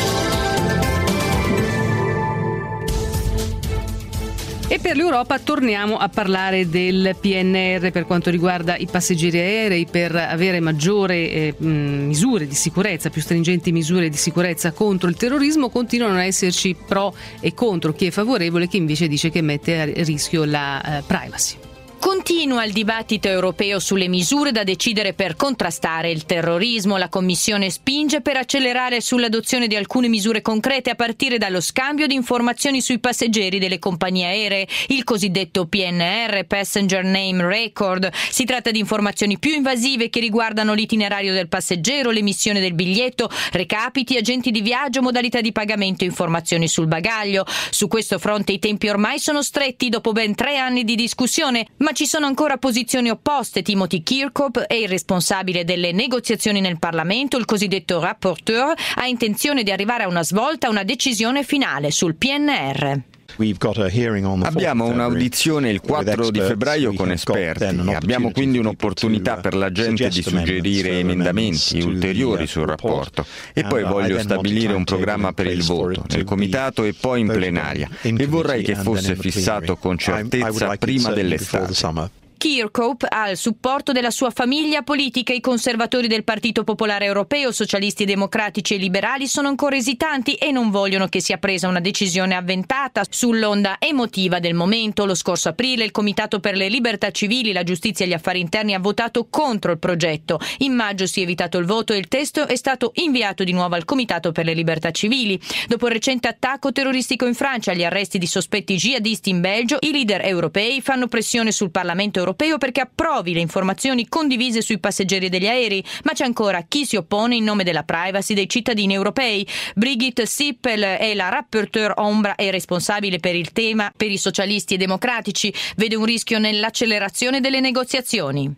[SPEAKER 4] E per l'Europa torniamo a parlare del PNR per quanto riguarda i passeggeri aerei, per avere maggiori misure di sicurezza, più stringenti misure di sicurezza contro il terrorismo. Continuano a esserci pro e contro, chi è favorevole, chi invece dice che mette a rischio la privacy.
[SPEAKER 15] Continua il dibattito europeo sulle misure da decidere per contrastare il terrorismo. La Commissione spinge per accelerare sull'adozione di alcune misure concrete, a partire dallo scambio di informazioni sui passeggeri delle compagnie aeree, il cosiddetto PNR, Passenger Name Record. Si tratta di informazioni più invasive che riguardano l'itinerario del passeggero, l'emissione del biglietto, recapiti, agenti di viaggio, modalità di pagamento, informazioni sul bagaglio. Su questo fronte i tempi ormai sono stretti dopo ben 3 anni di discussione, ma ci sono ancora posizioni opposte. Timothy Kirkhope è il responsabile delle negoziazioni nel Parlamento, il cosiddetto rapporteur, ha intenzione di arrivare a una svolta, a una decisione finale sul PNR.
[SPEAKER 16] Abbiamo un'audizione il 4 di febbraio con esperti e abbiamo quindi un'opportunità per la gente di suggerire emendamenti ulteriori sul rapporto, e poi voglio stabilire un programma per il voto nel comitato e poi in plenaria, e vorrei che fosse fissato con certezza prima dell'estate.
[SPEAKER 15] Kirkhope ha il supporto della sua famiglia politica. I conservatori del Partito Popolare Europeo, socialisti democratici e liberali sono ancora esitanti e non vogliono che sia presa una decisione avventata sull'onda emotiva del momento. Lo scorso aprile il Comitato per le Libertà Civili, la Giustizia e gli Affari Interni ha votato contro il progetto. In maggio si è evitato il voto e il testo è stato inviato di nuovo al Comitato per le Libertà Civili. Dopo il recente attacco terroristico in Francia e gli arresti di sospetti jihadisti in Belgio, i leader europei fanno pressione sul Parlamento europeo perché approvi le informazioni condivise sui passeggeri degli aerei, ma c'è ancora chi si oppone in nome della privacy dei cittadini europei. Brigitte Sippel è la rapporteur ombra e responsabile per il tema per i socialisti e democratici. Vede un rischio nell'accelerazione delle negoziazioni.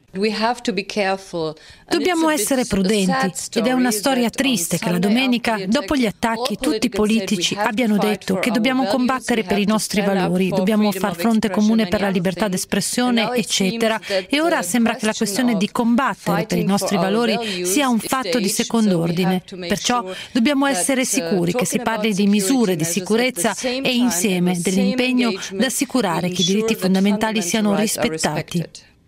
[SPEAKER 17] Dobbiamo essere prudenti ed è una storia triste che la domenica, dopo gli attacchi, tutti i politici abbiano detto che dobbiamo combattere per i nostri valori, dobbiamo far fronte comune per la libertà d'espressione, eccetera. E ora sembra che la questione di combattere per i nostri valori sia un fatto di secondo ordine. Perciò dobbiamo essere sicuri che si parli di misure di sicurezza e insieme dell'impegno ad assicurare che i diritti fondamentali siano rispettati.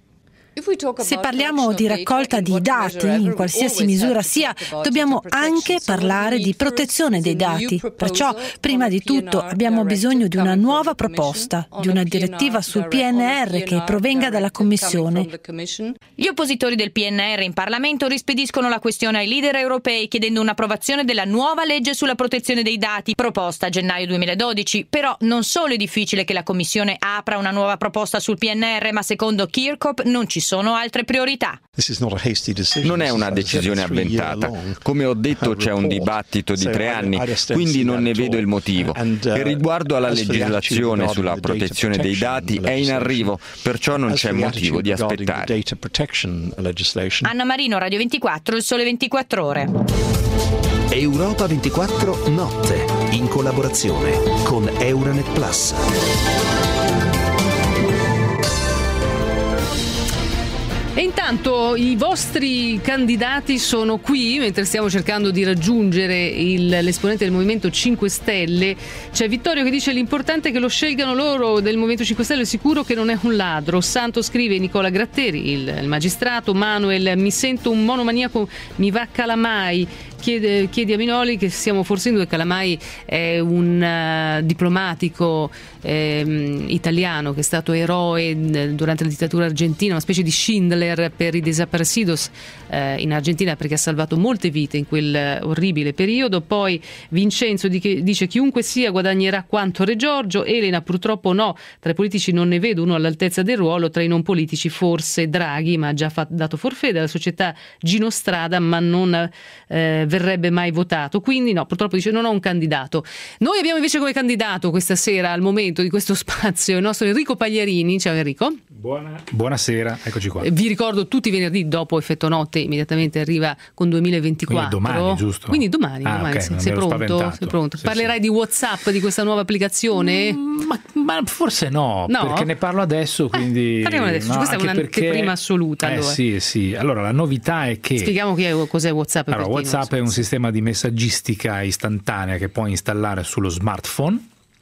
[SPEAKER 17] Se parliamo di raccolta di dati, in qualsiasi misura sia, dobbiamo anche parlare di protezione dei dati. Perciò, prima di tutto, abbiamo bisogno di una nuova proposta, di una direttiva sul PNR che provenga dalla Commissione.
[SPEAKER 15] Gli oppositori del PNR in Parlamento rispediscono la questione ai leader europei chiedendo un'approvazione della nuova legge sulla protezione dei dati, proposta a gennaio 2012. Però non solo è difficile che la Commissione apra una nuova proposta sul PNR, ma secondo Kirkhope non ci sono altre priorità.
[SPEAKER 16] Non è una decisione avventata. Come ho detto, c'è un dibattito di 3 anni, quindi non ne vedo il motivo. E riguardo alla legislazione sulla protezione dei dati è in arrivo, perciò non c'è motivo di aspettare.
[SPEAKER 15] Anna Marino, Radio 24, Il Sole 24 Ore.
[SPEAKER 1] Europa 24 notte, in collaborazione con Euranet Plus.
[SPEAKER 4] E intanto i vostri candidati sono qui, mentre stiamo cercando di raggiungere l'esponente del Movimento 5 Stelle. C'è Vittorio che dice: l'importante è che lo scelgano loro del Movimento 5 Stelle, sicuro che non è un ladro. Santo scrive Nicola Gratteri, il magistrato. Manuel: mi sento un monomaniaco, mi va Calamai. Chiedi a Minoli, che siamo forse in due. Calamai è un diplomatico italiano che è stato eroe durante la dittatura argentina, una specie di Schindler per i desaparecidos in Argentina, perché ha salvato molte vite in quel orribile periodo. Poi Vincenzo dice: chiunque sia guadagnerà quanto Re Giorgio. Elena: purtroppo no, tra i politici non ne vedo uno all'altezza del ruolo, tra i non politici forse Draghi, ma ha già dato forfè dalla società Gino Strada, ma non verrebbe mai votato, quindi no, purtroppo dice non ho un candidato. Noi abbiamo invece come candidato questa sera, al momento di questo spazio, il nostro Enrico Pagliarini. Ciao Enrico.
[SPEAKER 18] Buonasera, eccoci qua.
[SPEAKER 4] Vi ricordo, tutti i venerdì dopo Effetto Notte immediatamente arriva con 20forquindi
[SPEAKER 18] domani, giusto?
[SPEAKER 4] Quindi domani,
[SPEAKER 18] okay,
[SPEAKER 4] sei pronto? Sei pronto?
[SPEAKER 18] Sì,
[SPEAKER 4] Parlerai di WhatsApp, di questa nuova applicazione?
[SPEAKER 18] Ma forse no, perché ne parlo adesso, quindi
[SPEAKER 4] parliamo adesso, questa è un'anteprima assoluta. Allora.
[SPEAKER 18] Sì. Allora, la novità è che
[SPEAKER 4] spieghiamo cos'è WhatsApp.
[SPEAKER 18] Allora, WhatsApp è un sistema di messaggistica istantanea che puoi installare sullo smartphone.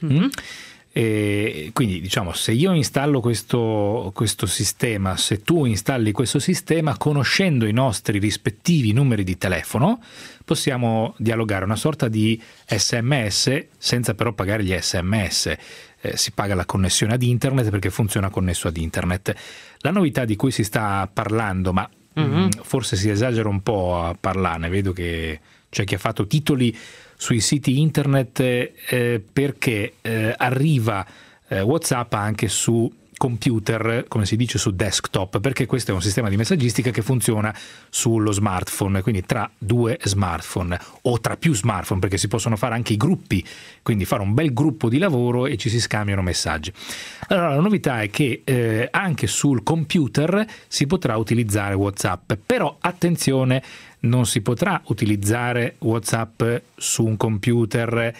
[SPEAKER 18] E quindi, diciamo, se io installo questo sistema, se tu installi questo sistema, conoscendo i nostri rispettivi numeri di telefono, possiamo dialogare, una sorta di SMS, senza però pagare gli SMS. Si paga la connessione ad internet perché funziona connesso ad internet. La novità di cui si sta parlando, ma forse si esagera un po' a parlarne, vedo che c'è chi ha fatto titoli sui siti internet perché arriva WhatsApp anche su computer, come si dice, su desktop, perché questo è un sistema di messaggistica che funziona sullo smartphone, quindi tra due smartphone o tra più smartphone, perché si possono fare anche i gruppi, quindi fare un bel gruppo di lavoro e ci si scambiano messaggi. Allora, la novità è che anche sul computer si potrà utilizzare WhatsApp, però attenzione, non si potrà utilizzare WhatsApp su un computer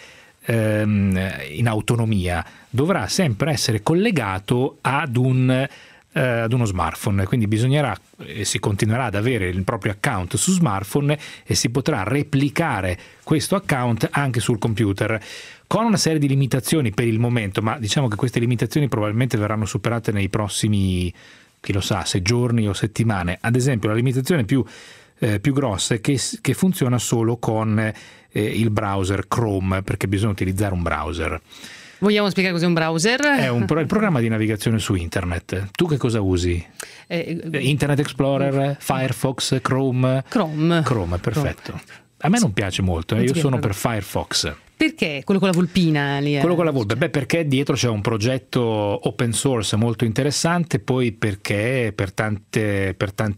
[SPEAKER 18] in autonomia, dovrà sempre essere collegato ad uno smartphone, quindi bisognerà e si continuerà ad avere il proprio account su smartphone e si potrà replicare questo account anche sul computer, con una serie di limitazioni per il momento, ma diciamo che queste limitazioni probabilmente verranno superate nei prossimi, chi lo sa, 6 giorni o settimane. Ad esempio, la limitazione più grossa è che funziona solo con il browser Chrome, perché bisogna utilizzare un browser.
[SPEAKER 4] Vogliamo spiegare cos'è un browser?
[SPEAKER 18] È il programma di navigazione su internet. Tu che cosa usi? Internet Explorer, Firefox, Chrome? Chrome, perfetto. A me non piace molto, io sono per Firefox.
[SPEAKER 4] Perché? Quello con la vulpina lì?
[SPEAKER 18] Quello con la volpe? Beh, perché dietro c'è un progetto open source molto interessante, poi perché per tante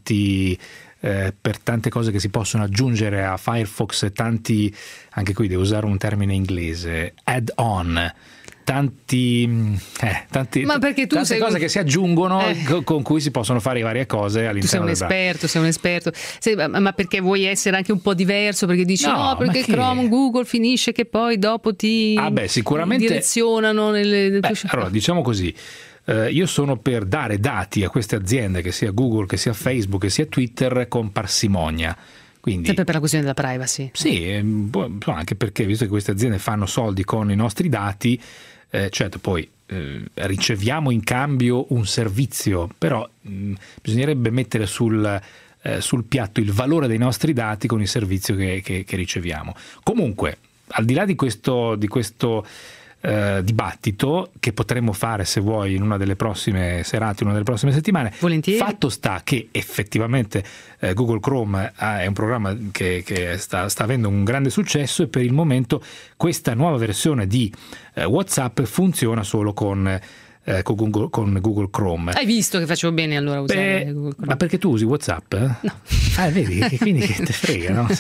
[SPEAKER 18] cose che si possono aggiungere a Firefox, tanti, anche qui devo usare un termine inglese, add-on, tante cose che si aggiungono con cui si possono fare varie cose all'interno del browser.
[SPEAKER 4] Tu sei un esperto. Ma perché vuoi essere anche un po' diverso? Perché dici perché Chrome, Google finisce che poi dopo ti direzionano nelle tue scelte.
[SPEAKER 18] Allora, diciamo così. Io sono per dare dati a queste aziende, che sia Google, che sia Facebook, che sia Twitter, con parsimonia. Quindi,
[SPEAKER 4] sempre per la questione della privacy.
[SPEAKER 18] Sì, anche perché visto che queste aziende fanno soldi con i nostri dati, certo poi riceviamo in cambio un servizio, però bisognerebbe mettere sul piatto il valore dei nostri dati con il servizio che riceviamo. Comunque, al di là di questo dibattito che potremmo fare, se vuoi, in una delle prossime serate, una delle prossime settimane.
[SPEAKER 4] Volentieri.
[SPEAKER 18] Fatto sta che effettivamente Google Chrome è un programma che sta avendo un grande successo, e per il momento questa nuova versione di WhatsApp funziona solo con Google Chrome.
[SPEAKER 4] Hai visto che facevo bene allora a usare Google Chrome?
[SPEAKER 18] Ma perché tu usi WhatsApp?
[SPEAKER 4] No.
[SPEAKER 18] Vedi, quindi che te frega, no?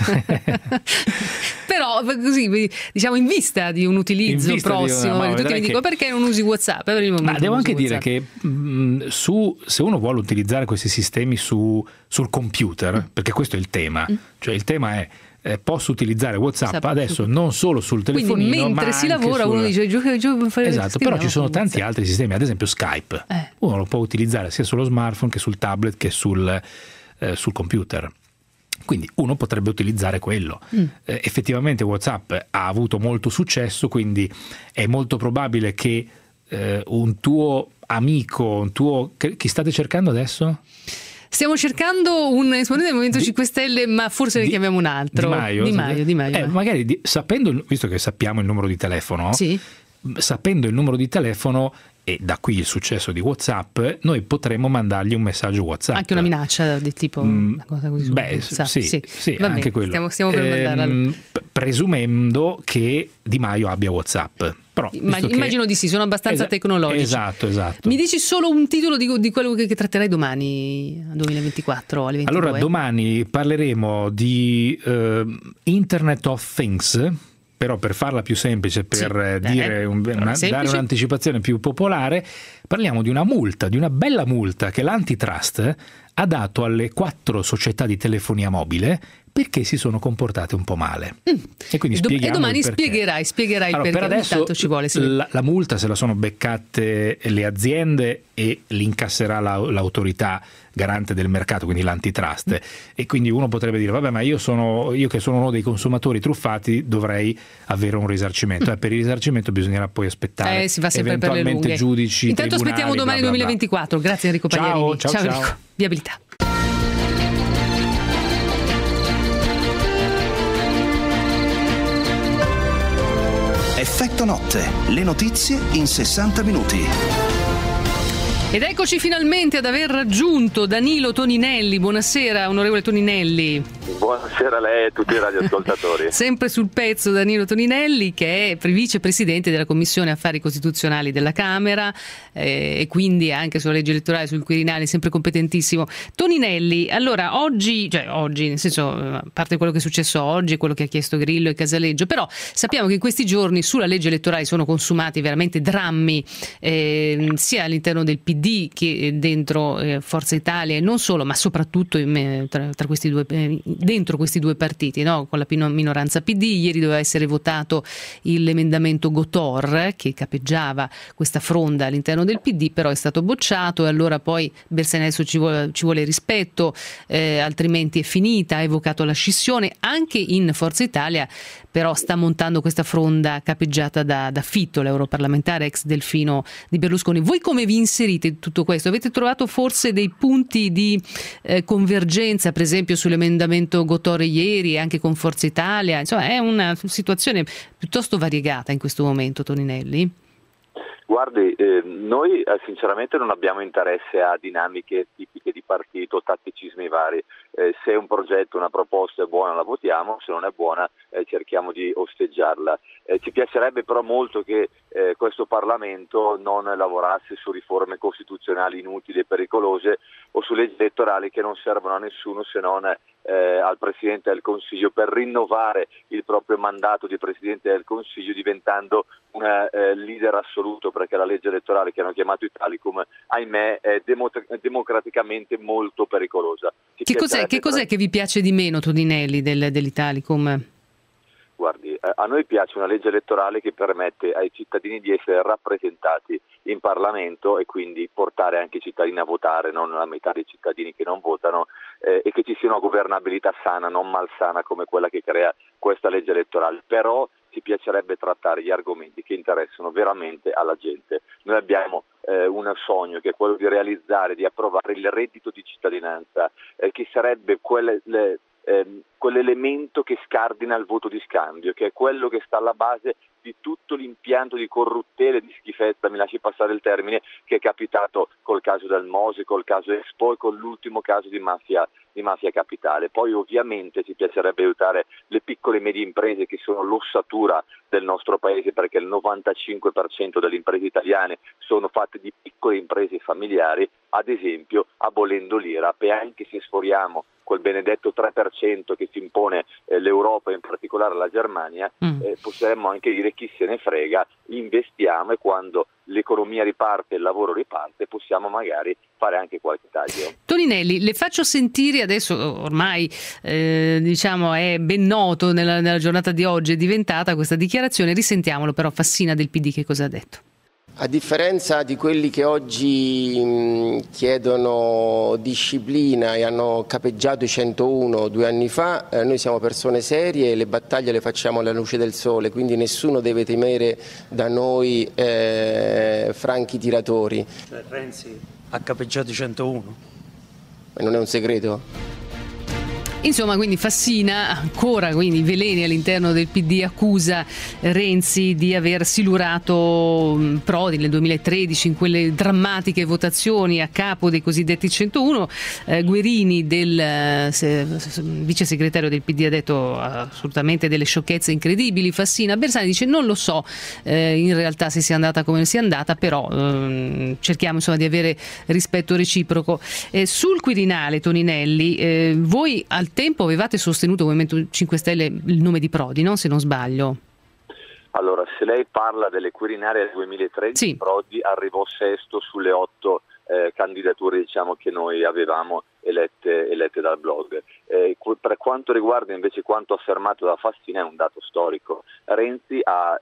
[SPEAKER 4] Però così, diciamo, in vista di un utilizzo prossimo, tutti mi dicono perché non usi WhatsApp? Per il momento
[SPEAKER 18] ma devo anche dire che se uno vuole utilizzare questi sistemi sul computer, perché questo è il tema, cioè il tema è posso utilizzare WhatsApp adesso non solo sul telefonino,
[SPEAKER 4] quindi mentre
[SPEAKER 18] ma
[SPEAKER 4] si
[SPEAKER 18] anche
[SPEAKER 4] lavora uno dice
[SPEAKER 18] esatto, però ci sono tanti altri sistemi, ad esempio Skype, uno lo può utilizzare sia sullo smartphone che sul tablet che sul computer. Quindi uno potrebbe utilizzare quello. Effettivamente WhatsApp ha avuto molto successo, quindi è molto probabile che un tuo amico, chi state cercando adesso?
[SPEAKER 4] Stiamo cercando un esponente del Movimento 5 Stelle, ma forse ne chiamiamo un altro. Di Maio.
[SPEAKER 18] Magari visto che sappiamo il numero di telefono, sapendo il numero di telefono e da qui il successo di WhatsApp, noi potremmo mandargli un messaggio WhatsApp.
[SPEAKER 4] Anche una minaccia di tipo una cosa così.
[SPEAKER 18] Sì,
[SPEAKER 4] va
[SPEAKER 18] anche
[SPEAKER 4] bene,
[SPEAKER 18] quello.
[SPEAKER 4] stiamo per mandarla.
[SPEAKER 18] Presumendo che Di Maio abbia WhatsApp. Però,
[SPEAKER 4] immagino di sì, sono abbastanza tecnologici.
[SPEAKER 18] Esatto.
[SPEAKER 4] Mi dici solo un titolo di quello che tratterai domani, 2024 alle 22?
[SPEAKER 18] Allora, domani parleremo di Internet of Things, però per farla più semplice, per dare un'anticipazione più popolare, parliamo di una bella multa che l'antitrust ha dato alle 4 società di telefonia mobile perché si sono comportate un po' male. E quindi spieghiamo
[SPEAKER 4] domani
[SPEAKER 18] il perché.
[SPEAKER 4] spiegherai
[SPEAKER 18] Allora,
[SPEAKER 4] perché.
[SPEAKER 18] Per adesso
[SPEAKER 4] intanto ci vuole
[SPEAKER 18] la multa se la sono beccate le aziende e l'incasserà l'autorità garante del mercato, quindi l'antitrust. E quindi uno potrebbe dire vabbè, ma io che sono uno dei consumatori truffati dovrei avere un risarcimento. Per il risarcimento bisognerà poi aspettare
[SPEAKER 4] si va sempre
[SPEAKER 18] eventualmente
[SPEAKER 4] per le lunghe.
[SPEAKER 18] giudici,
[SPEAKER 4] intanto
[SPEAKER 18] tribunali,
[SPEAKER 4] aspettiamo domani
[SPEAKER 18] bla bla bla.
[SPEAKER 4] 2024. Grazie Enrico Pagliarini.
[SPEAKER 18] Ciao.
[SPEAKER 4] Enrico. Viabilità.
[SPEAKER 1] Effetto notte, le notizie in 60 minuti.
[SPEAKER 4] Ed eccoci finalmente ad aver raggiunto Danilo Toninelli. Buonasera, onorevole Toninelli.
[SPEAKER 19] Buonasera a lei e a tutti i radioascoltatori.
[SPEAKER 4] Sempre sul pezzo Danilo Toninelli, che è vicepresidente della Commissione Affari Costituzionali della Camera e quindi anche sulla legge elettorale, sul Quirinale, sempre competentissimo. Toninelli, allora oggi, nel senso, a parte quello che è successo oggi e quello che ha chiesto Grillo e Casaleggio, però sappiamo che in questi giorni sulla legge elettorale sono consumati veramente drammi, sia all'interno del PD che dentro Forza Italia, e non solo, ma soprattutto tra questi due, dentro questi due partiti, no? Con la minoranza PD. Ieri doveva essere votato l'emendamento Gotor che capeggiava questa fronda all'interno del PD, però è stato bocciato, e allora poi Bersani adesso ci vuole rispetto, altrimenti è finita, ha evocato la scissione. Anche in Forza Italia però sta montando questa fronda capeggiata da Fitto, l'europarlamentare ex delfino di Berlusconi. Voi come vi inserite in tutto questo? Avete trovato forse dei punti di convergenza, per esempio sull'emendamento Gotore ieri, anche con Forza Italia? Insomma, è una situazione piuttosto variegata in questo momento, Toninelli?
[SPEAKER 19] Guardi, noi sinceramente non abbiamo interesse a dinamiche tipiche di partito, tatticismi vari. Se un progetto, una proposta è buona la votiamo, se non è buona cerchiamo di osteggiarla. Ci piacerebbe però molto che questo Parlamento non lavorasse su riforme costituzionali inutili e pericolose o su leggi elettorali che non servono a nessuno se non al Presidente del Consiglio per rinnovare il proprio mandato di Presidente del Consiglio, diventando un leader assoluto, perché la legge elettorale che hanno chiamato Italicum, ahimè, è democraticamente molto pericolosa. Che
[SPEAKER 4] cos'è che vi piace di meno, Toninelli, dell'Italicum?
[SPEAKER 19] Guardi, a noi piace una legge elettorale che permette ai cittadini di essere rappresentati in Parlamento e quindi portare anche i cittadini a votare, non la metà dei cittadini che non votano, e che ci sia una governabilità sana, non malsana come quella che crea questa legge elettorale. Però ci piacerebbe trattare gli argomenti che interessano veramente alla gente. Noi abbiamo un sogno che è quello di realizzare, di approvare il reddito di cittadinanza, che sarebbe quell'elemento che scardina il voto di scambio, che è quello che sta alla base di tutto l'impianto di corruttela, di schifezza, mi lasci passare il termine, che è capitato col caso del Mose, col caso Expo e con l'ultimo caso di mafia capitale. Poi ovviamente ci piacerebbe aiutare le piccole e medie imprese che sono l'ossatura del nostro paese, perché il 95% delle imprese italiane sono fatte di piccole imprese familiari, ad esempio abolendo l'IRAP, e anche se sforiamo quel benedetto 3% che si impone l'Europa, in particolare la Germania, possiamo anche dire chi se ne frega, investiamo, e quando l'economia riparte, il lavoro riparte, possiamo magari fare anche qualche taglio.
[SPEAKER 4] Toninelli, le faccio sentire adesso, ormai diciamo è ben noto nella giornata di oggi, è diventata questa dichiarazione, risentiamolo però Fassina del PD che cosa ha detto.
[SPEAKER 2] A differenza di quelli che oggi chiedono disciplina e hanno capeggiato i 101 2 anni fa, noi siamo persone serie e le battaglie le facciamo alla luce del sole, quindi nessuno deve temere da noi franchi tiratori.
[SPEAKER 3] Cioè Renzi ha capeggiato i 101?
[SPEAKER 2] Ma non è un segreto?
[SPEAKER 4] Insomma, quindi Fassina, ancora quindi veleni all'interno del PD, accusa Renzi di aver silurato Prodi nel 2013 in quelle drammatiche votazioni a capo dei cosiddetti 101. Guerini, del vice segretario del PD, ha detto assolutamente delle sciocchezze incredibili. Fassina, Bersani dice non lo so in realtà se sia andata come sia andata, però cerchiamo insomma di avere rispetto reciproco. Sul Quirinale, Toninelli, voi al tempo avevate sostenuto Movimento 5 Stelle il nome di Prodi, no? Se non sbaglio.
[SPEAKER 19] Allora, se lei parla delle Quirinali del 2013, sì. Prodi arrivò sesto sulle 8 candidature, diciamo, che noi avevamo elette dal blog. Per quanto riguarda invece quanto affermato da Fassina, è un dato storico. Renzi ha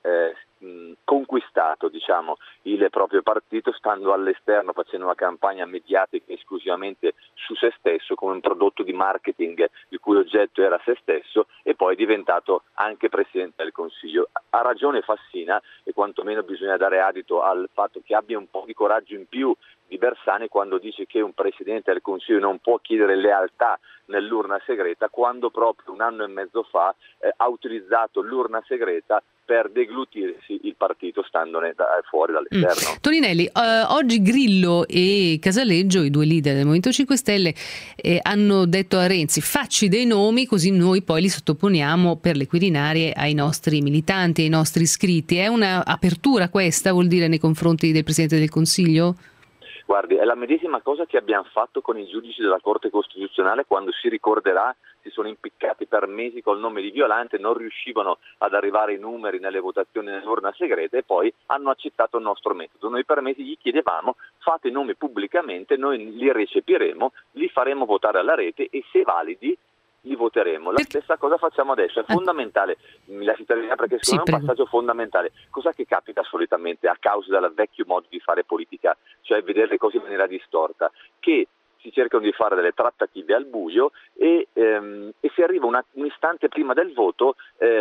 [SPEAKER 19] conquistato, diciamo, il proprio partito stando all'esterno, facendo una campagna mediatica esclusivamente su se stesso, come un prodotto di marketing il cui oggetto era se stesso, e poi è diventato anche Presidente del Consiglio. Ha ragione Fassina, e quantomeno bisogna dare adito al fatto che abbia un po' di coraggio in più di Bersani quando dice che un Presidente del Consiglio non può chiedere lealtà nell'urna segreta, quando proprio un anno e mezzo fa ha utilizzato l'urna segreta per deglutirsi il partito standone fuori dall'esterno.
[SPEAKER 4] Toninelli, oggi Grillo e Casaleggio, i due leader del Movimento 5 Stelle, hanno detto a Renzi: facci dei nomi così noi poi li sottoponiamo per le Quirinarie ai nostri militanti, ai nostri iscritti. È una apertura questa, vuol dire, nei confronti del Presidente del Consiglio?
[SPEAKER 19] Guardi, è la medesima cosa che abbiamo fatto con i giudici della Corte Costituzionale quando, si ricorderà, si sono impiccati per mesi col nome di Violante, non riuscivano ad arrivare i numeri nelle votazioni nell'urna segreta e poi hanno accettato il nostro metodo. Noi per mesi gli chiedevamo: fate i nomi pubblicamente, noi li recepiremo, li faremo votare alla rete e se validi li voteremo. La stessa cosa facciamo adesso. È fondamentale, mi lasci terminare perché secondo me è un passaggio fondamentale. Cos'è che capita solitamente a causa del vecchio modo di fare politica, cioè vedere le cose in maniera distorta? Che si cercano di fare delle trattative al buio e si arriva un istante prima del voto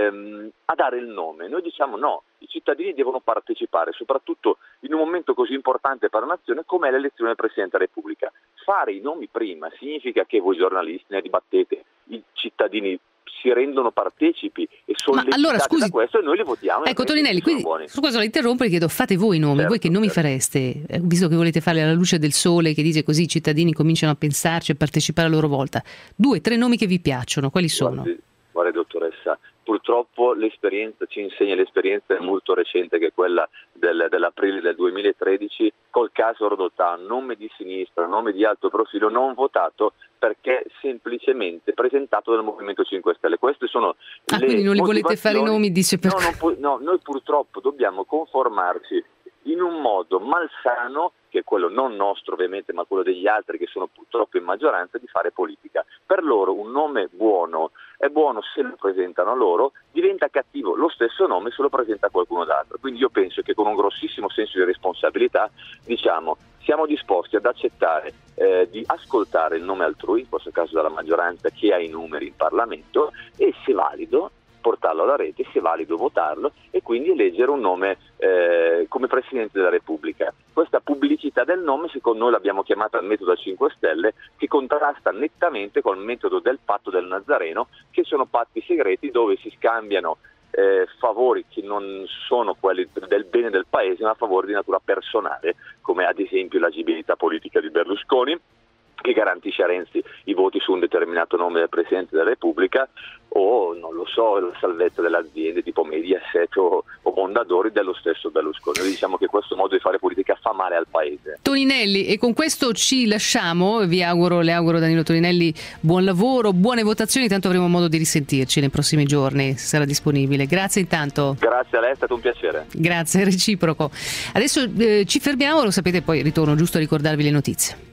[SPEAKER 19] a dare il nome. Noi diciamo no, i cittadini devono partecipare, soprattutto in un momento così importante per la nazione come è l'elezione del Presidente della Repubblica. Fare i nomi prima significa che voi giornalisti ne dibattete, i cittadini si rendono partecipi e sollecitati da questo e noi li votiamo.
[SPEAKER 4] Ecco Toninelli, quindi su questo la interrompo e chiedo: fate voi i nomi, certo, voi che nomi fareste, visto che volete fare alla luce del sole, che dice così i cittadini cominciano a pensarci e partecipare a loro volta. 2, 3 nomi che vi piacciono, quali sono?
[SPEAKER 19] Guardi dottoressa, purtroppo l'esperienza ci insegna, l'esperienza è molto recente, che è quella dell'aprile del 2013, col caso Rodotà, nome di sinistra, nome di alto profilo, non votato perché semplicemente presentato dal Movimento 5 Stelle. Queste sono le
[SPEAKER 4] quindi non li volete fare i nomi, dice per...
[SPEAKER 19] No, noi purtroppo dobbiamo conformarci in un modo malsano, che è quello non nostro ovviamente, ma quello degli altri che sono purtroppo in maggioranza, di fare politica. Per loro un nome buono è buono se lo presentano loro, diventa cattivo lo stesso nome se lo presenta qualcuno d'altro. Quindi io penso che con un grossissimo senso di responsabilità diciamo: siamo disposti ad accettare di ascoltare il nome altrui, in questo caso dalla maggioranza che ha i numeri in Parlamento, e se valido portarlo alla rete, se valido votarlo e quindi eleggere un nome come Presidente della Repubblica. Questa pubblicità del nome secondo noi l'abbiamo chiamata metodo 5 Stelle, che contrasta nettamente col metodo del patto del Nazareno, che sono patti segreti dove si scambiano favori che non sono quelli del bene del paese, ma favori di natura personale, come ad esempio l'agibilità politica di Berlusconi, che garantisce a Renzi i voti su un determinato nome del Presidente della Repubblica, o non lo so, la salvezza delle aziende tipo Mediaset o Mondadori dello stesso Berlusconi. Noi diciamo che questo modo di fare politica fa male al Paese.
[SPEAKER 4] Toninelli, e con questo ci lasciamo, le auguro Danilo Toninelli buon lavoro, buone votazioni, tanto avremo modo di risentirci nei prossimi giorni, se sarà disponibile. Grazie intanto.
[SPEAKER 19] Grazie a lei, è stato un piacere.
[SPEAKER 4] Grazie, reciproco. Adesso ci fermiamo, lo sapete, poi ritorno giusto a ricordarvi le notizie.